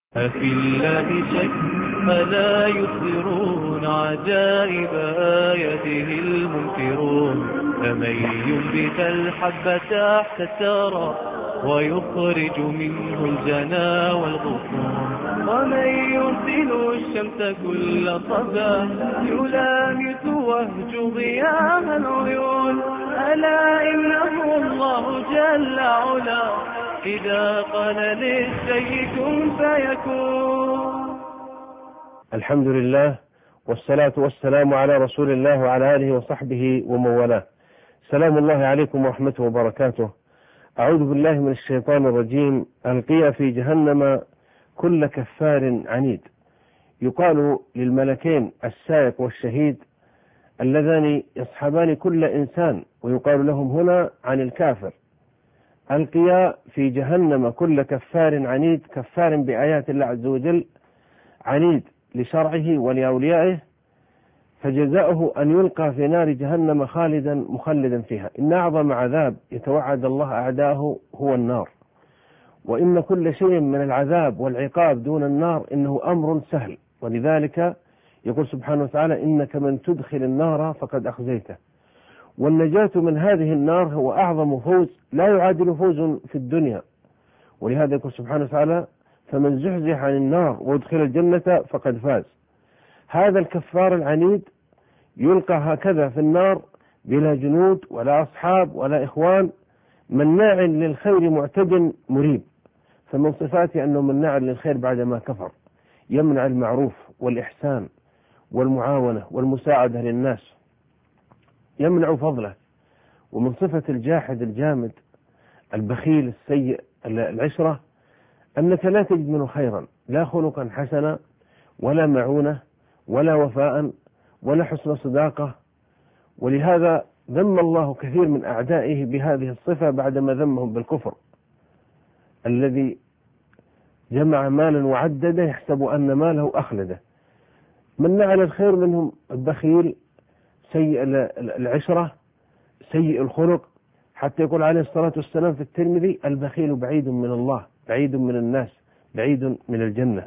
أفي الله شك فلا يصدرون عجائب آياته المنكرون فمن ينبت الحب تحت الثرى ويخرج منه الجنا والغصون ومن يرسل الشمس كل صباح يلامس وهج ضياء العيون ألا إنه الله جل علا إذا قال للشيء كن فيكون. الحمد لله والصلاة والسلام على رسول الله وعلى آله وصحبه ومن والاه. سلام الله عليكم ورحمته وبركاته. أعوذ بالله من الشيطان الرجيم. ألقي في جهنم كل كفار عنيد. يقال للملكين السائق والشهيد اللذان يصحبان كل إنسان، ويقال لهم هنا عن الكافر: ألقي في جهنم كل كفار عنيد، كفار بآيات الله عز وجل، عنيد لشرعه ولأوليائه، فجزاؤه أن يلقى في نار جهنم خالدا مخلدا فيها. إن أعظم عذاب يتوعد الله أعداءه هو النار، وإن كل شيء من العذاب والعقاب دون النار إنه أمر سهل، ولذلك يقول سبحانه وتعالى: إنك من تدخل النار فقد أخزيته. والنجاة من هذه النار هو أعظم فوز لا يعادل فوز في الدنيا، ولهذا يقول سبحانه وتعالى: فمن زحزح عن النار وادخل الجنة فقد فاز. هذا الكفار العنيد يلقى هكذا في النار بلا جنود ولا أصحاب ولا إخوان، مناع للخير معتد مريب. فمن صفاته أنه مناع للخير بعدما كفر، يمنع المعروف والإحسان والمعاونة والمساعدة للناس، يمنع فضله. ومن صفة الجاحد الجامد البخيل السيء العشرة أنك لا تجد منه خيرا، لا خلقا حسنا ولا معونة ولا وفاء ولا حسن صداقة. ولهذا ذم الله كثير من أعدائه بهذه الصفة بعدما ذمهم بالكفر: الذي جمع مالا وعدده يحسب أن ماله أخلده. من نعل الخير منهم البخيل سيء العشرة سيء الخلق، حتى يقول عليه الصلاة والسلام في الترمذي: البخيل بعيد من الله، بعيد من الناس، بعيد من الجنة،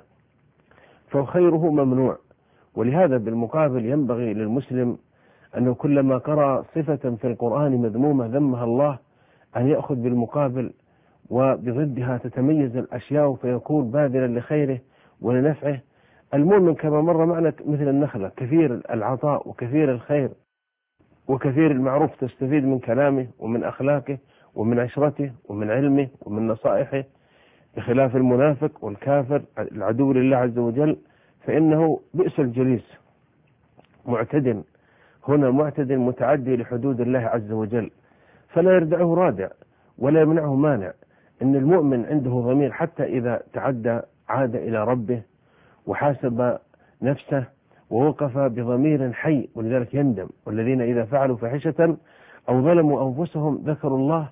فخيره ممنوع. ولهذا بالمقابل ينبغي للمسلم أنه كلما قرأ صفة في القرآن مذمومة ذمها الله أن يأخذ بالمقابل وبضدها تتميز الأشياء، فيكون باذلا لخيره ولنفعه. المؤمن كما مر معنا مثل النخلة، كثير العطاء وكثير الخير وكثير المعروف، تستفيد من كلامه ومن أخلاقه ومن عشرته ومن علمه ومن نصائحه، بخلاف المنافق والكافر العدو لله عز وجل، فإنه بئس الجليس، معتد، هنا معتد متعدي لحدود الله عز وجل، فلا يردعه رادع ولا يمنعه مانع. إن المؤمن عنده ضمير، حتى إذا تعدى عاد إلى ربه وحاسب نفسه ووقف بضمير حي، ولذلك يندم. والذين إذا فعلوا فاحشة أو ظلموا أنفسهم ذكروا الله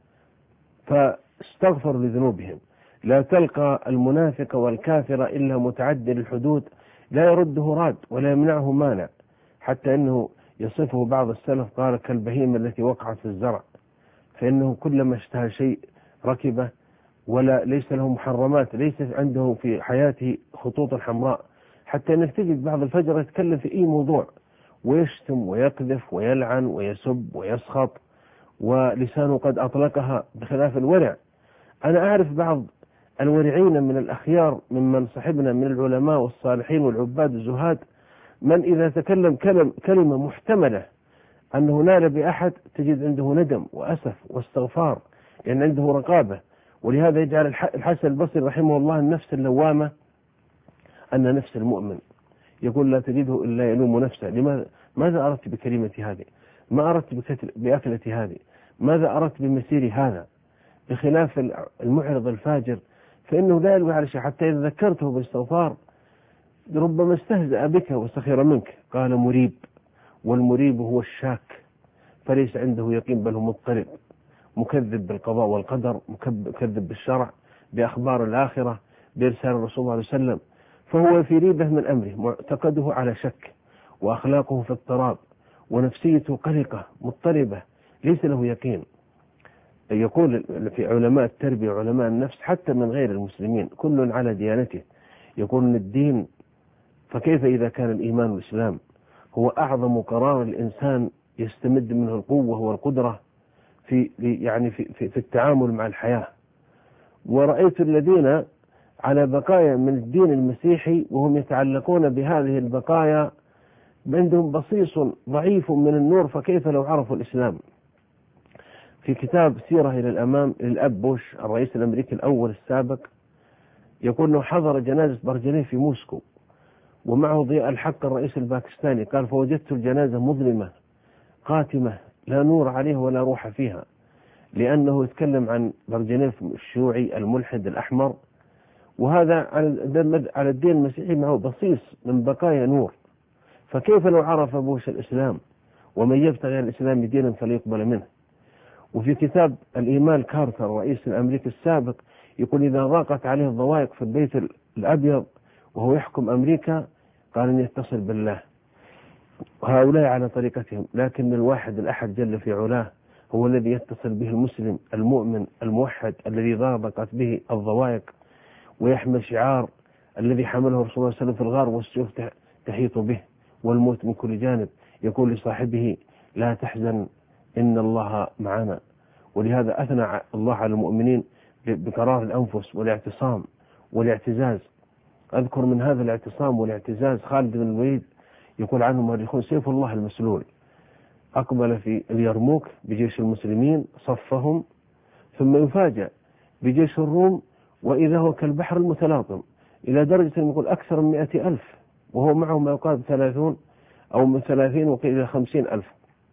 فاستغفروا لذنوبهم. لا تلقى المنافق والكافر إلا متعدي للحدود، لا يرده راد ولا يمنعه مانع، حتى أنه يصفه بعض السلف قال: كالبهيمة التي وقعت في الزرع، فإنه كلما اشتهى شيء ركبه، ولا ليس له محرمات، ليس عنده في حياته خطوط حمراء، حتى أنك تجد بعض الفجر يتكلم في أي موضوع ويشتم ويقذف ويلعن ويسب ويسخط، ولسانه قد أطلقها، بخلاف الورع. أنا أعرف بعض الورعين من الأخيار ممن صحبنا من العلماء والصالحين والعباد الزهاد، من إذا تكلم كلمة محتملة أنه نال بأحد تجد عنده ندم وأسف واستغفار، لأن عنده رقابة. ولهذا يجعل الحسن البصري رحمه الله النفس اللوامة أن نفس المؤمن، يقول: لا تجده إلا يلوم نفسه. لماذا؟ ماذا أردت بكلمتي هذه؟ ما أردت بأكلتي هذه؟ ماذا أردت بمسيري هذا؟ بخلاف المعرض الفاجر فإنه لا يلوي على شيء، حتى إذا ذكرته بالاستغفار ربما استهزأ بك وسخر منك. قال: مريب، والمريب هو الشاك، فليس عنده يقين بل هو مضطرب، مكذب بالقضاء والقدر، مكذب بالشرع، بأخبار الآخرة، بإرسال الرسول صلى الله عليه وسلم، فهو في ريبة من أمره، معتقده على شك، وأخلاقه في اضطراب، ونفسيته قلقة مضطربة، ليس له يقين. يقول في علماء التربية وعلماء النفس حتى من غير المسلمين: كل على ديانته، يقول أن الدين، فكيف إذا كان الإيمان والإسلام هو أعظم قرار الإنسان يستمد منه القوة والقدرة في التعامل مع الحياة. ورأيت الذين على بقايا من الدين المسيحي وهم يتعلقون بهذه البقايا عندهم بصيص ضعيف من النور، فكيف لو عرفوا الإسلام؟ في كتاب سيرة إلى الأمام للأب بوش الرئيس الأمريكي الأول السابق يقول أنه حضر جنازة برجنيه في موسكو ومعه ضياء الحق الرئيس الباكستاني، قال فوجدت الجنازة مظلمة قاتمة لا نور عليها ولا روح فيها، لأنه يتكلم عن برجنيف الشيوعي الملحد الأحمر، وهذا على الدين المسيحي معه بصيص من بقايا نور. فكيف لو عرف بوش الإسلام ومن يبتغي الإسلام دينا فليقبل منه؟ وفي كتاب الإيمان كارتر الرئيس الأمريكي السابق يقول إذا ضاقت عليه الضوائق في البيت الأبيض وهو يحكم أمريكا قال أن يتصل بالله، وهؤلاء على طريقتهم، لكن الواحد الأحد جل في علاه هو الذي يتصل به المسلم المؤمن الموحد الذي ضاقت به الضوائق ويحمل شعار الذي حمله رسول الله صلى الله عليه وسلم في الغار والسيوف تحيط به والموت من كل جانب، يقول لصاحبه لا تحزن إن الله معنا. ولهذا أثنى الله على المؤمنين بقرار الأنفس والاعتصام والاعتزاز. أذكر من هذا الاعتصام والاعتزاز خالد بن الوليد يقول عنه مؤرخون سيف الله المسلول، أقبل في اليرموك بجيش المسلمين صفهم ثم يفاجأ بجيش الروم وإذا هو كالبحر المتلاطم، إلى درجة يقول أكثر من 100,000 وهو معه ما يقارب 30 أو من 30 وقيل إلى 50,000.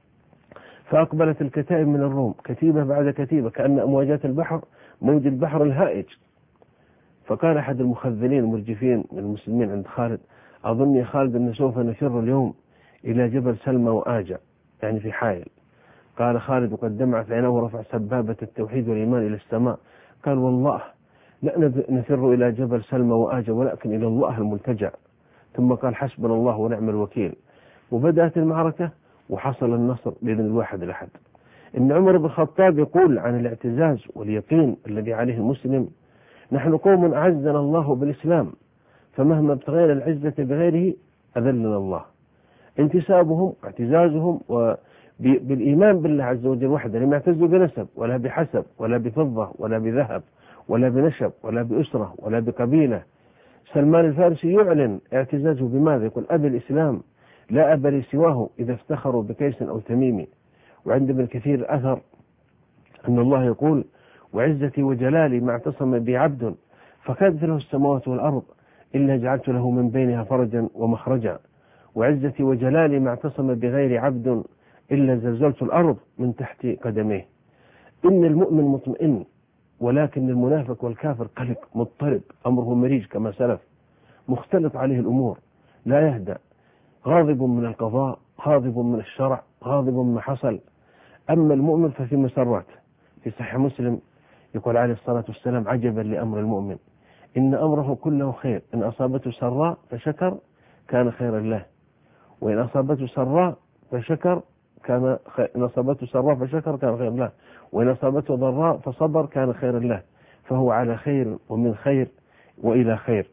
فأقبلت الكتائب من الروم كتيبة بعد كتيبة كأن أمواجات البحر موج البحر الهائج. فقال أحد المخذلين المرجفين من المسلمين عند خالد أظن يا خالد أن سوف نفر اليوم إلى جبل سلمى وآجع، يعني في حائل. قال خالد وقد دمعت عيناه ورفع سبابة التوحيد والإيمان إلى السماء، قال والله لا نفر إلى جبل سلمى وآجع ولكن إلى الله الملتجأ. ثم قال حسبنا الله ونعم الوكيل. وبدأت المعركة وحصل النصر بإذن الواحد الأحد. إن عمر بن الخطاب يقول عن الاعتزاز واليقين الذي عليه المسلم نحن قوم أعزنا الله بالإسلام فمهما ابتغينا العزة بغيره أذلنا الله. انتسابهم واعتزازهم بالإيمان بالله عز وجل وحده، لم يعتزوا بنسب ولا بحسب ولا بفضة ولا بذهب ولا بنشب ولا بأسرة ولا بقبيلة. سلمان الفارسي يعلن اعتزازه بماذا؟ يقول أبي الإسلام لا أبا لي سواه إذا افتخروا بكيس أو تميم. وعند ابن كثير أثر أن الله يقول وعزتي وجلالي ما اعتصم بي عبد فكادت له السماوات والأرض إلا جعلت له من بينها فرجا ومخرجا. وعزتي وجلالي ما اعتصم بغير عبد إلا زلزلت الأرض من تحت قدميه. إن المؤمن مطمئن ولكن المنافق والكافر قلق مضطرب أمره مريج كما سلف، مختلط عليه الأمور لا يهدأ، غاضب من القضاء غاضب من الشرع غاضب ما حصل. أما المؤمن ففي مسرات. في صحيح مسلم يقول عليه الصلاة والسلام عجبا لأمر المؤمن إن أمره كله خير إن أصابته سراء فشكر كان خيرا له وإن أصابته سراء فشكر كان إن أصابته سراء فشكر كان خيرا له وإن أصابته ضراء فصبر كان خيرا له فهو على خير ومن خير وإلى خير.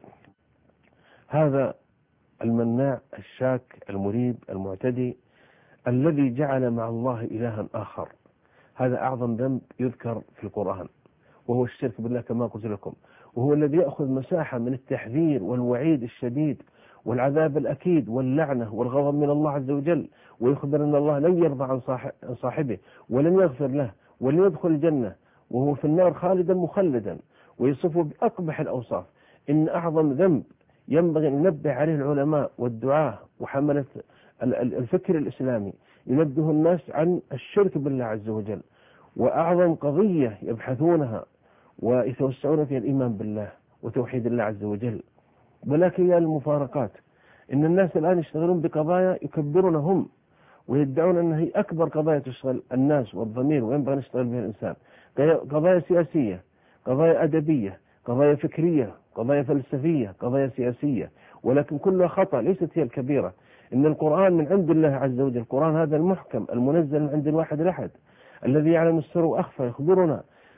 هذا المناع الشاك المريب المعتدي الذي جعل مع الله إلها آخر، هذا أعظم ذنب يذكر في القرآن وهو الشرك بالله كما قلت لكم، وهو الذي يأخذ مساحة من التحذير والوعيد الشديد والعذاب الأكيد واللعنة والغضب من الله عز وجل، ويخبر أن الله لن يرضى عن صاحبه ولن يغفر له ولن يدخل الجنة وهو في النار خالدا مخلدا، ويصفه بأقبح الأوصاف. إن أعظم ذنب ينبغي أن ننبه عليه العلماء والدعاة وحملة الفكر الإسلامي ينبه الناس عن الشرك بالله عز وجل، وأعظم قضية يبحثونها ويتوسعون فيها الإيمان بالله وتوحيد الله عز وجل. ولكن يا المفارقات إن الناس الآن يشتغلون بقضايا يكبرون هم ويدعون أنها هي أكبر قضايا تشغل الناس والضمير وينبغي أن يشتغل بها الإنسان، قضايا سياسية قضايا أدبية قضايا فكرية قضايا فلسفية قضايا سياسية، ولكن كلها خطأ ليست هي الكبيرة. إن القرآن من عند الله عز وجل، القرآن هذا المحكم المنزل من عند الواحد الأحد الذي يعلم السر وأخفى، يخبرنا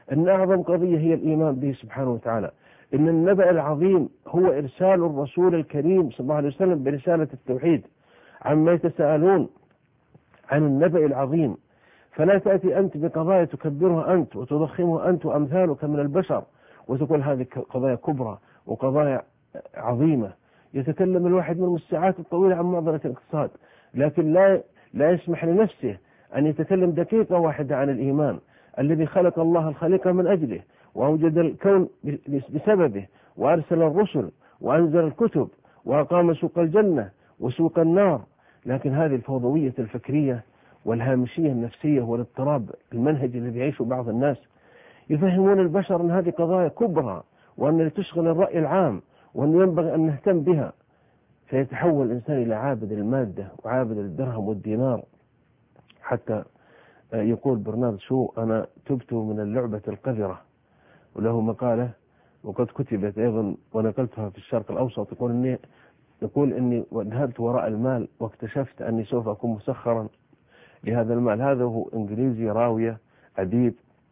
أن أعظم قضية هي الإيمان به سبحانه وتعالى، إن النبأ العظيم هو إرسال الرسول الكريم صلى الله عليه وسلم برسالة التوحيد عما يتساءلون عن النبأ العظيم. فلا تأتي أنت بقضايا تكبرها أنت وتضخمها أنت وأمثالك من البشر وتقول هذه قضايا كبرى وقضايا عظيمة. يتكلم الواحد منهم الساعات الطويلة عن معضلة الاقتصاد، لكن لا يسمح لنفسه أن يتكلم دقيقة واحدة عن الإيمان الذي خلق الله الخليقة من أجله وأوجد الكون بسببه وأرسل الرسل وأنزل الكتب وأقام سوق الجنة وسوق النار. لكن هذه الفوضوية الفكرية والهامشية النفسية والاضطراب المنهجي الذي يعيشه بعض الناس يفهمون البشر أن هذه قضايا كبرى وأن تشغل الرأي العام وأن ينبغي أن نهتم بها، فيتحول الإنسان إلى عابد المادة وعابد الدرهم والدينار. حتى يقول برنارد شو أنا تبت من اللعبة القذرة، وله مقالة وقد كتبت أيضا ونقلتها في الشرق الأوسط، يقول إني ذهبت وراء المال واكتشفت أني سوف أكون مسخرا لهذا المال. هذا هو إنجليزي راوية أديب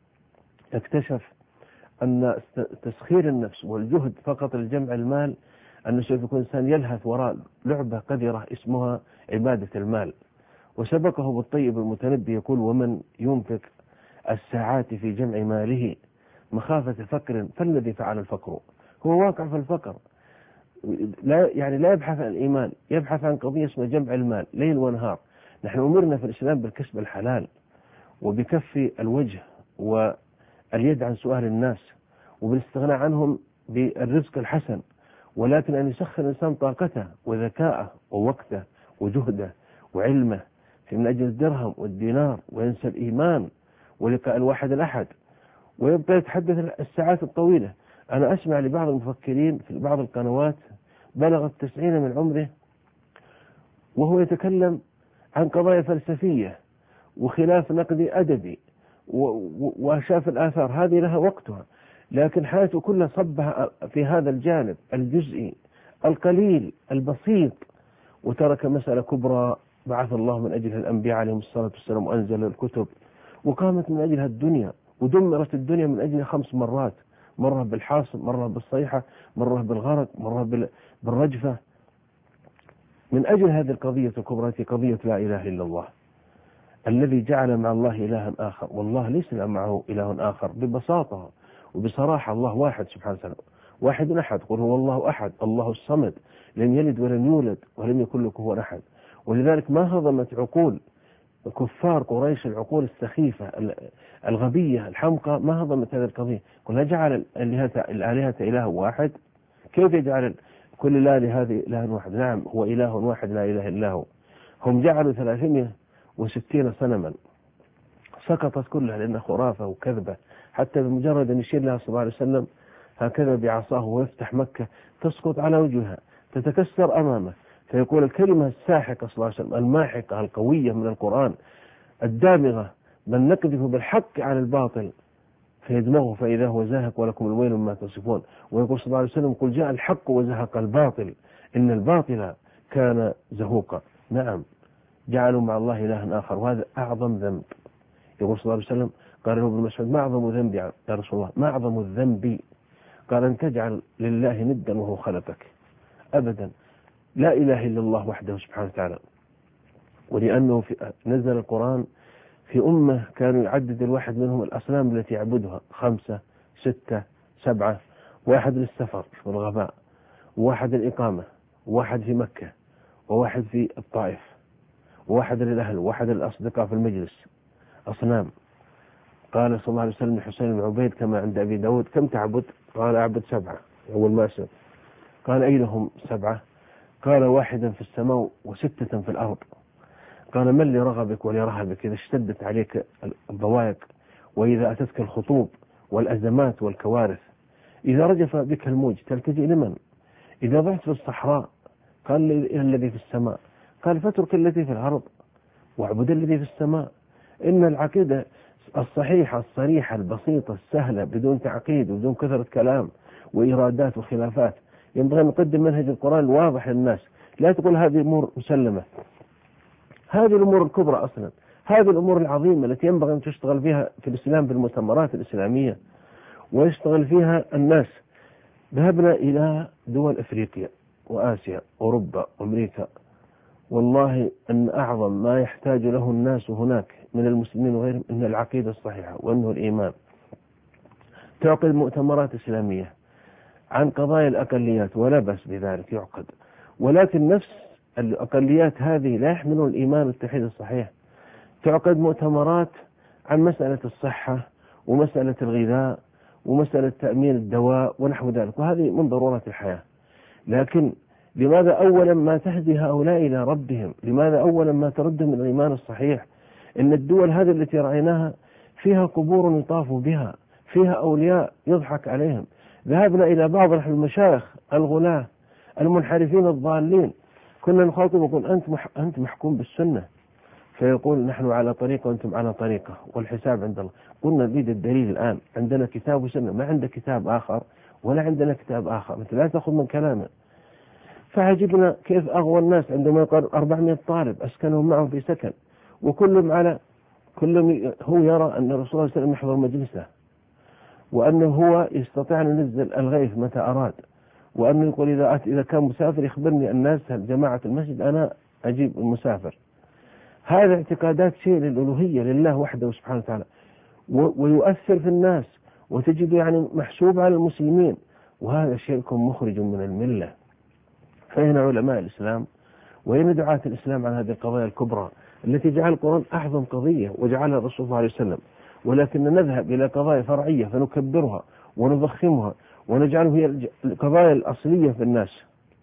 اكتشف أن تسخير النفس والجهد فقط لجمع المال أنه سوف يكون إنسان يلهث وراء لعبة قذرة اسمها عبادة المال. وسبقه بالطيب المتنبي يقول ومن ينفق الساعات في جمع ماله مخافة فقر فالذي فعل الفقر. هو واقع في الفقر، لا يبحث عن الإيمان، يبحث عن قضية اسمها جمع المال ليل ونهار. نحن أمرنا في الإسلام بالكسب الحلال وبكف الوجه واليد عن سؤال الناس وبالاستغناء عنهم بالرزق الحسن، ولكن أن يسخر الإنسان طاقته وذكاءه ووقته وجهده وعلمه من أجل الدرهم والدينار وينسى الإيمان ولقاء الواحد الأحد ويبقى يتحدث الساعات الطويلة. أنا أسمع لبعض المفكرين في بعض القنوات بلغت 90 من عمره وهو يتكلم عن قضايا فلسفية وخلاف نقدي أدبي وشاف الآثار، هذه لها وقتها، لكن حياته كلها صبها في هذا الجانب الجزئي القليل البسيط، وترك مسألة كبرى بعث الله من أجلها الأنبياء عليهم الصلاة والسلام وأنزل الكتب وقامت من أجلها الدنيا ودمرت الدنيا من أجلها 5 مرات، مرة بالحاصب، مرة بالصيحة، مرة بالغرق، مرة بالرجفة، من أجل هذه القضية الكبرى قضية لا إله إلا الله الذي جعل مع الله إلها آخر، والله ليس معه إله آخر. ببساطة وبصراحة الله واحد سبحانه وتعالى، واحد أحد، قل هو الله أحد الله الصمد لم يلد ولم يولد ولم يكن له كفوا أحد. ولذلك ما هضمت عقول كفار قريش العقول السخيفة الغبية الحمقى، ما هضمت هذه القضية. قلنا جعل الآلهة إله واحد، كيف يجعل كل الآلهة هذه إله واحد؟ نعم هو إله واحد لا إله إلا هو. هم جعلوا 360 صنما سقطت كلها لأنها خرافة وكذبة، حتى بمجرد أن يشير لها صلى الله عليه وسلم هكذا بعصاه ويفتح مكة تسقط على وجهها تتكسر أمامه، فيقول الكلمة الساحقة صلى الله عليه وسلم الماحقة القوية من القرآن الدامغة بل نقذف بالحق على الباطل فيدمغه فإذا هو زاهق ولكم الويل مما تصفون. ويقول صلى الله عليه وسلم قل جاء الحق وزهق الباطل إن الباطل كان زهوقا. نعم جعلوا مع الله إلها آخر وهذا أعظم ذنب. يقول صلى الله عليه وسلم قال له ابن مسعود ما أعظم ذنبي يا رسول الله؟ ما أعظم الذنب؟ قال أن تجعل لله ندا وهو خلقك. أبدا، لا إله إلا الله وحده سبحانه وتعالى. ولأنه نزل القرآن في أمة كانوا يعدد الواحد منهم الأصنام التي يعبدها 5 6 7، واحد للسفر والغباء، وواحد للإقامة، وواحد في مكة، وواحد في الطائف، وواحد للأهل، وواحد للأصدقاء في المجلس، أصنام. قال صلى الله عليه وسلم لحسين بن عبيد كما عند أبي داود كم تعبد؟ قال أعبد 7. أول ما سأل قال أين هم 7؟ قال 1 في السماء و6 في الأرض. قال من لرغبك ولرهبك إذا اشتدت عليك الضوائق وإذا أتتك الخطوب والأزمات والكوارث، إذا رجف بك الموج تلتجئ لمن؟ إذا ضعت في الصحراء قال إلى الذي في السماء. قال فاترك الذي في الأرض واعبد الذي في السماء. إن العقيدة الصحيحة الصريحة البسيطة السهلة بدون تعقيد وبدون كثرة كلام وإيرادات وخلافات، ينبغي أن نقدم منهج القرآن الواضح للناس. لا تقول هذه أمور مسلمة، هذه الأمور الكبرى أصلا هذه الأمور العظيمة التي ينبغي أن تشتغل فيها في الإسلام بالمؤتمرات الإسلامية ويشتغل فيها الناس. ذهبنا إلى دول أفريقيا وآسيا وأوروبا وأمريكا، والله أن أعظم ما يحتاج له الناس هناك من المسلمين وغيرهم إن العقيدة الصحيحة وأنه الإيمان. تعقد مؤتمرات إسلامية عن قضايا الأقليات ولا بأس بذلك يعقد، ولكن نفس الأقليات هذه لا يحملون الإيمان والتوحيد الصحيح. تعقد مؤتمرات عن مسألة الصحة ومسألة الغذاء ومسألة تأمين الدواء ونحو ذلك، وهذه من ضرورات الحياة. لكن لماذا أولا ما تهدي هؤلاء إلى ربهم؟ لماذا أولا ما تردهم من الإيمان الصحيح؟ إن الدول هذه التي رأيناها فيها قبور يطاف بها، فيها أولياء يضحك عليهم. ذهبنا إلى بعض المشايخ الغلاة المنحرفين الضالين، كنا نخاطب ونقول أنت محكوم بالسنة، فيقول نحن على طريقة وأنتم على طريقة والحساب عند الله. قلنا نريد الدليل الآن، عندنا كتاب وسنة، ما عندك كتاب آخر ولا عندنا كتاب آخر، أنت لا تأخذ من كلامه. فعجبنا كيف أغوى الناس عندما يقال 400 طالب أسكنهم معهم في سكن، وكلهم هو يرى أن الرسول صلى الله عليه وسلم يحضر مجلسه، وأنه هو يستطيع أن ينزل الغيث متى أراد، وأنه يقول إذا كان مسافر يخبرني الناس جماعة المسجد أنا أجيب المسافر. هذا اعتقادات شيء للألوهية لله وحده سبحانه وتعالى، ويؤثر في الناس وتجد يعني محسوب على المسلمين، وهذا شرك مخرج من الملة. فهنا علماء الإسلام وين دعاة الإسلام عن هذه القضايا الكبرى التي جعل القرآن أعظم قضية وجعلها الرسول صلى الله عليه وسلم، ولكن نذهب إلى قضايا فرعية فنكبرها ونضخمها ونجعله هي القضايا الأصلية في الناس.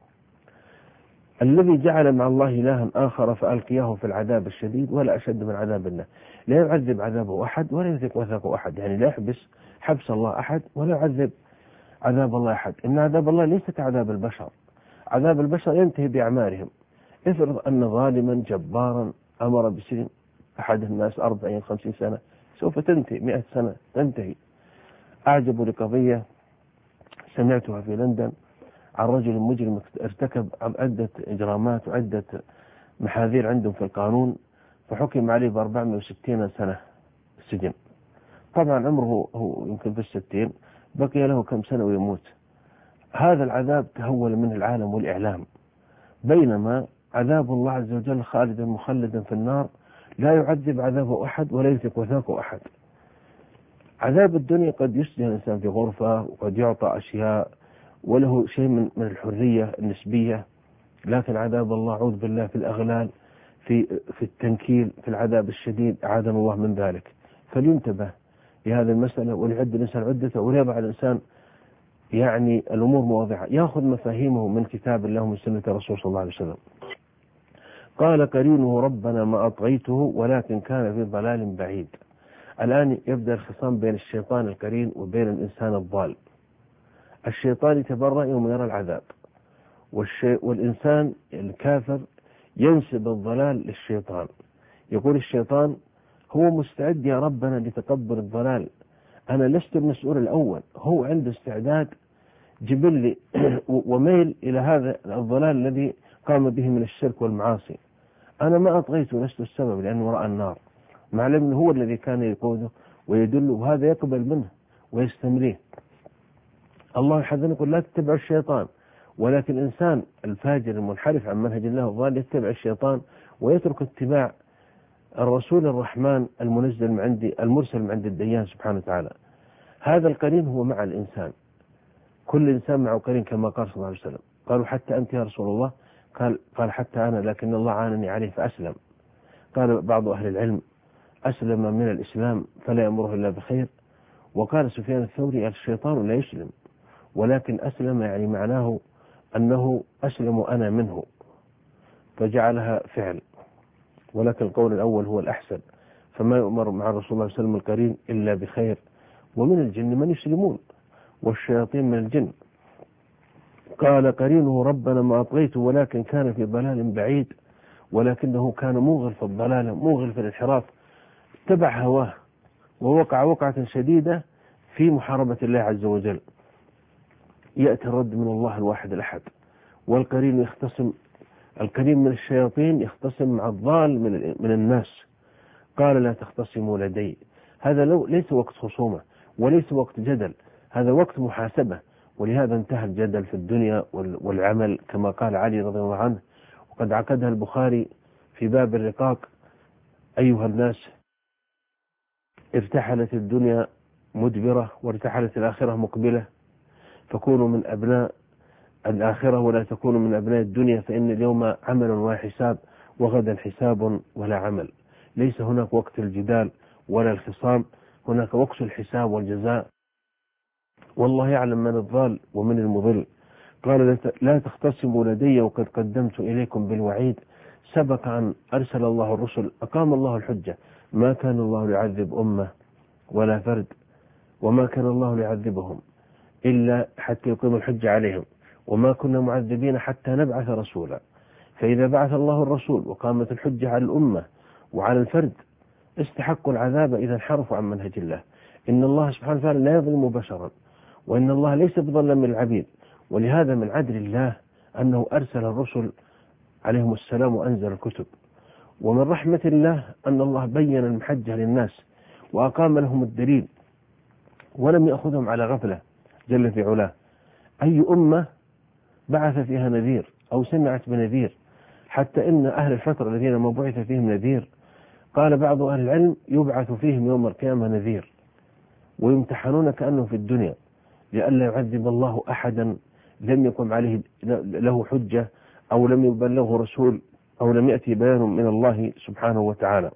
الذي جعل مع الله إلها آخر فألقياه في العذاب الشديد ولا أشد من عذاب الله، لا يعذب عذابه أحد ولا يثق وثاقه أحد، يعني لا يحبس حبس الله أحد ولا يعذب عذاب الله أحد. إن عذاب الله ليس كعذاب البشر، عذاب البشر ينتهي بأعمارهم. افرض أن ظالما جبارا أمر بسجن أحد الناس 40-50 سنة، سوف تنتهي 100 سنة تنتهي. أعجب لقضية سمعتها في لندن عن رجل مجرم ارتكب عدة إجرامات وعدة محاذير عندهم في القانون، فحكم عليه ب460 سنة سجن. طبعا عمره هو يمكن في 60، بقي له كم سنة ويموت. هذا العذاب تهول من العالم والإعلام، بينما عذاب الله عز وجل خالدا مخلدا في النار لا يعذب عذابه أحد ولا يثق وثاقه أحد. عذاب الدنيا قد يسجن الإنسان في غرفة وقد يعطى أشياء وله شيء من الحرية النسبية، لكن عذاب الله أعوذ بالله في الأغلال، في التنكيل، في العذاب الشديد، أعاذنا الله من ذلك. فلينتبه لهذه المسألة وليعد الإنسان عدته وليضع الإنسان يعني الأمور مواضعها، يأخذ مفاهيمه من كتاب الله ومن سنة الرسول صلى الله عليه وسلم. قال قرينه ربنا ما أطغيته ولكن كان في ضلال بعيد. الآن يبدأ الخصام بين الشيطان القرين وبين الإنسان الضال. الشيطان يتبرأ يوم يرى العذاب، والإنسان الكافر ينسب الضلال للشيطان، يقول الشيطان هو مستعد يا ربنا لتقبل الضلال، أنا لست المسؤول الأول، هو عنده استعداد جبلي وميل إلى هذا الضلال الذي قام به من الشرك والمعاصي. أنا ما أطغيته، لست السبب لأنه رأى النار، مع أنه هو الذي كان يقوده ويدله، وهذا يقبل منه ويستمريه. الله يحذرنا يقول لا تتبعوا الشيطان، ولكن الإنسان الفاجر المنحرف عن منهج الله الضال يتبع الشيطان ويترك اتباع الرسول الرحمن المنزل من عندي المرسل من عند الديان سبحانه وتعالى. هذا القرين هو مع الإنسان، كل إنسان معه قرين كما قال صلى الله عليه وسلم. قالوا حتى أنت يا رسول الله؟ قال حتى أنا، لكن الله عانني عليه فأسلم. قال بعض أهل العلم أسلم من الإسلام فلا يأمره إلا بخير. وقال سفيان الثوري الشيطان لا يسلم، ولكن أسلم يعني معناه أنه أسلم أنا منه، فجعلها فعل، ولكن القول الأول هو الأحسن. فما يؤمر مع الرسول صلى الله عليه وسلم القرين إلا بخير. ومن الجن من يسلمون والشياطين من الجن. قال قرينه ربنا ما أطغيته ولكن كان في ضلال بعيد، ولكنه كان موغل في الضلال، موغل في الانحراف، اتبع هواه ووقع وقعة شديدة في محاربة الله عز وجل. يأتي الرد من الله الواحد الأحد، والقرين يختصم، القرين من الشياطين يختصم مع الضال من الناس. قال لا تختصموا لدي. هذا ليس وقت خصومة وليس وقت جدل، هذا وقت محاسبة. ولهذا انتهى الجدل في الدنيا والعمل كما قال علي رضي الله عنه، وقد عقدها البخاري في باب الرقاق: أيها الناس، ارتحلت الدنيا مدبرة وارتحلت الآخرة مقبلة، فكونوا من أبناء الآخرة ولا تكونوا من أبناء الدنيا، فإن اليوم عمل وحساب وغدا حساب ولا عمل. ليس هناك وقت الجدال ولا الخصام، هناك وقت الحساب والجزاء، والله يعلم من الضال ومن المضل. قال لا تختصموا لدي وقد قدمت إليكم بالوعيد. سبق أن أرسل الله الرسل، أقام الله الحجة. ما كان الله ليعذب أمة ولا فرد، وما كان الله ليعذبهم إلا حتى يقيم الحجة عليهم، وما كنا معذبين حتى نبعث رسولا. فإذا بعث الله الرسول وقامت الحجة على الأمة وعلى الفرد استحقوا العذاب إذا انحرفوا عن منهج الله. إن الله سبحانه وتعالى لا يظلم بشرا، وإن الله ليس بظلم للعبيد. ولهذا من عدل الله أنه أرسل الرسل عليهم السلام وأنزل الكتب. ومن رحمة الله أن الله بين المحجة للناس وأقام لهم الدليل ولم يأخذهم على غفلة جل في علاه. أي أمة بعث فيها نذير أو سمعت بنذير، حتى إن أهل الفترة الذين ما بعث فيهم نذير قال بعض أهل العلم يبعث فيهم يوم القيامة نذير، ويمتحنون كأنه في الدنيا، لئلا يعذب الله أحدا لم يقم عليه له حجة أو لم يبلغه رسول أو لم يأتي بيان من الله سبحانه وتعالى.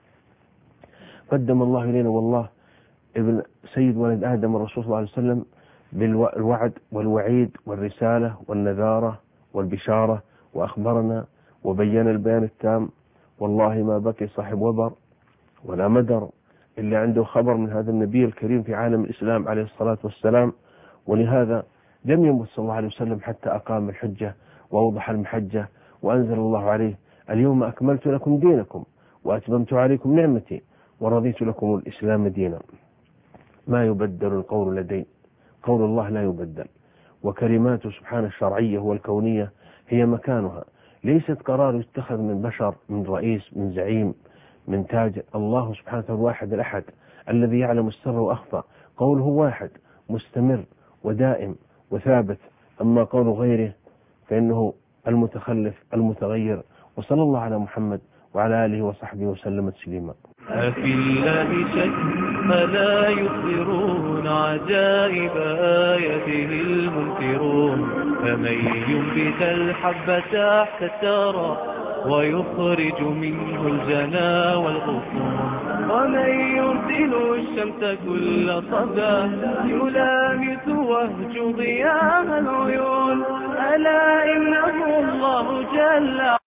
قدم الله إلينا والله ابن سيد ولد آدم الرسول صلى الله عليه وسلم بالوعد والوعيد والرسالة والنذارة والبشارة، وأخبرنا وبين البيان التام. والله ما بكي صاحب وبر ولا مدر إلا عنده خبر من هذا النبي الكريم في عالم الإسلام عليه الصلاة والسلام. ولهذا لم يمت صلى الله عليه وسلم حتى أقام الحجة وأوضح المحجة، وأنزل الله عليه: اليوم أكملت لكم دينكم وأتممت عليكم نعمتي ورضيت لكم الإسلام دينا. ما يبدل القول لدي، قول الله لا يبدل، وكلماته سبحانه الشرعية والكونية هي مكانها، ليست قرار يتخذ من بشر، من رئيس، من زعيم، من تاج. الله سبحانه الواحد الأحد الذي يعلم السر وأخفى، قوله واحد مستمر ودائم وثابت. أما قول غيره فإنه المتخلف المتغير. وصلى الله على محمد وعلى آله وصحبه وسلم تسليما. أفي الله شك فلا يخبرون عجائب آياته المنكرون. فمن ينبت الحب تحت الثرى ويخرج منه الجنا والغصون، ومن يرسل الشمس كل صدى يلامس وهج ضياء العيون. ألا إنه الله جل